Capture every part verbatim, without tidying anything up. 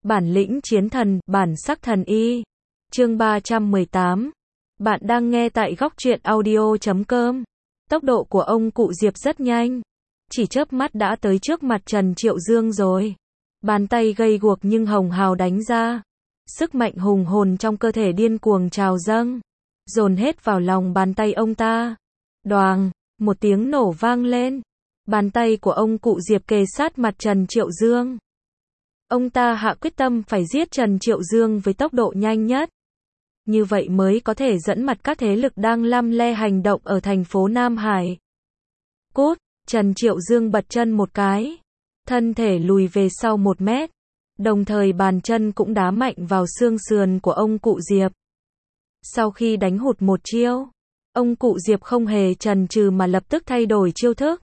Bản lĩnh chiến thần, bản sắc thần y. Chương ba trăm mười tám. Bạn đang nghe tại góc truyện audio chấm com. Tốc độ của ông cụ Diệp rất nhanh. Chỉ chớp mắt đã tới trước mặt Trần Triệu Dương rồi. Bàn tay gầy guộc nhưng hồng hào đánh ra. Sức mạnh hùng hồn trong cơ thể điên cuồng trào dâng. Dồn hết vào lòng bàn tay ông ta. Đoàng, một tiếng nổ vang lên. Bàn tay của ông cụ Diệp kề sát mặt Trần Triệu Dương. Ông ta hạ quyết tâm phải giết Trần Triệu Dương với tốc độ nhanh nhất. Như vậy mới có thể dẫn mặt các thế lực đang lăm le hành động ở thành phố Nam Hải. Cút, Trần Triệu Dương bật chân một cái. Thân thể lùi về sau một mét. Đồng thời bàn chân cũng đá mạnh vào xương sườn của ông cụ Diệp. Sau khi đánh hụt một chiêu, ông cụ Diệp không hề chần chừ mà lập tức thay đổi chiêu thức.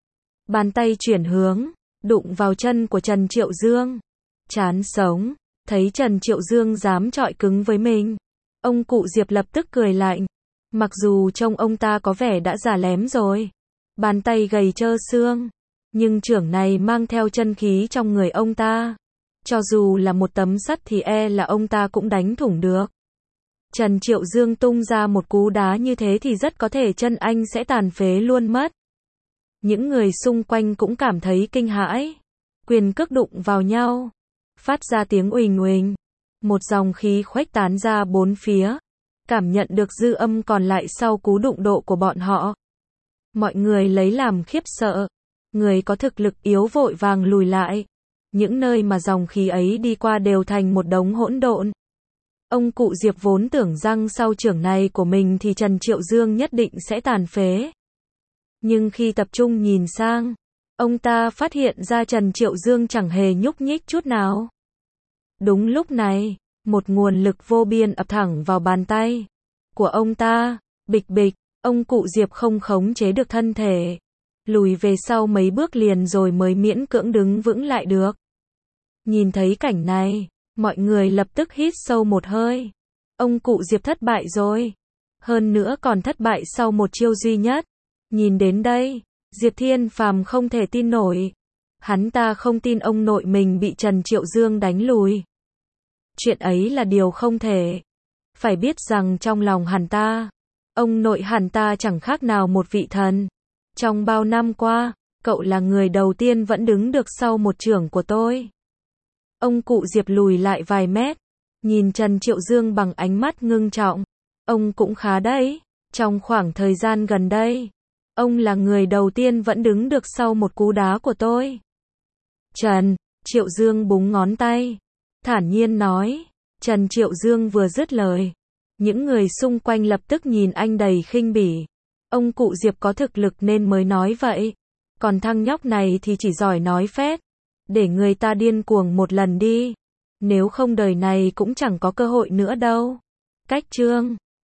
Bàn tay chuyển hướng, đụng vào chân của Trần Triệu Dương. Chán sống, thấy Trần Triệu Dương dám chọi cứng với mình. Ông cụ Diệp lập tức cười lạnh. Mặc dù trông ông ta có vẻ đã già lém rồi. Bàn tay gầy trơ xương. Nhưng chưởng này mang theo chân khí trong người ông ta. Cho dù là một tấm sắt thì e là ông ta cũng đánh thủng được. Trần Triệu Dương tung ra một cú đá như thế thì rất có thể chân anh sẽ tàn phế luôn mất. Những người xung quanh cũng cảm thấy kinh hãi. Quyền cước đụng vào nhau. Phát ra tiếng uỳnh uỳnh. Một dòng khí khuếch tán ra bốn phía. Cảm nhận được dư âm còn lại sau cú đụng độ của bọn họ. Mọi người lấy làm khiếp sợ. Người có thực lực yếu vội vàng lùi lại. Những nơi mà dòng khí ấy đi qua đều thành một đống hỗn độn. Ông cụ Diệp vốn tưởng rằng sau chưởng này của mình thì Trần Triệu Dương nhất định sẽ tàn phế. Nhưng khi tập trung nhìn sang, ông ta phát hiện ra Trần Triệu Dương chẳng hề nhúc nhích chút nào. Đúng lúc này, một nguồn lực vô biên ập thẳng vào bàn tay của ông ta. Bịch bịch, ông cụ Diệp không khống chế được thân thể. Lùi về sau mấy bước liền rồi mới miễn cưỡng đứng vững lại được. Nhìn thấy cảnh này, mọi người lập tức hít sâu một hơi. Ông cụ Diệp thất bại rồi. Hơn nữa còn thất bại sau một chiêu duy nhất. Nhìn đến đây, Diệp Thiên Phàm không thể tin nổi. Hắn ta không tin ông nội mình bị Trần Triệu Dương đánh lùi. Chuyện ấy là điều không thể. Phải biết rằng trong lòng hắn ta, ông nội hắn ta chẳng khác nào một vị thần. Trong bao năm qua, cậu là người đầu tiên vẫn đứng được sau một chưởng của tôi. Ông cụ Diệp lùi lại vài mét, nhìn Trần Triệu Dương bằng ánh mắt ngưng trọng. Ông cũng khá đấy, trong khoảng thời gian gần đây, ông là người đầu tiên vẫn đứng được sau một cú đá của tôi. Trần Triệu Dương búng ngón tay, thản nhiên nói. Trần Triệu Dương vừa dứt lời, những người xung quanh lập tức nhìn anh đầy khinh bỉ. Ông cụ Diệp có thực lực nên mới nói vậy. Còn thằng nhóc này thì chỉ giỏi nói phét. Để người ta điên cuồng một lần đi. Nếu không đời này cũng chẳng có cơ hội nữa đâu. Cách chương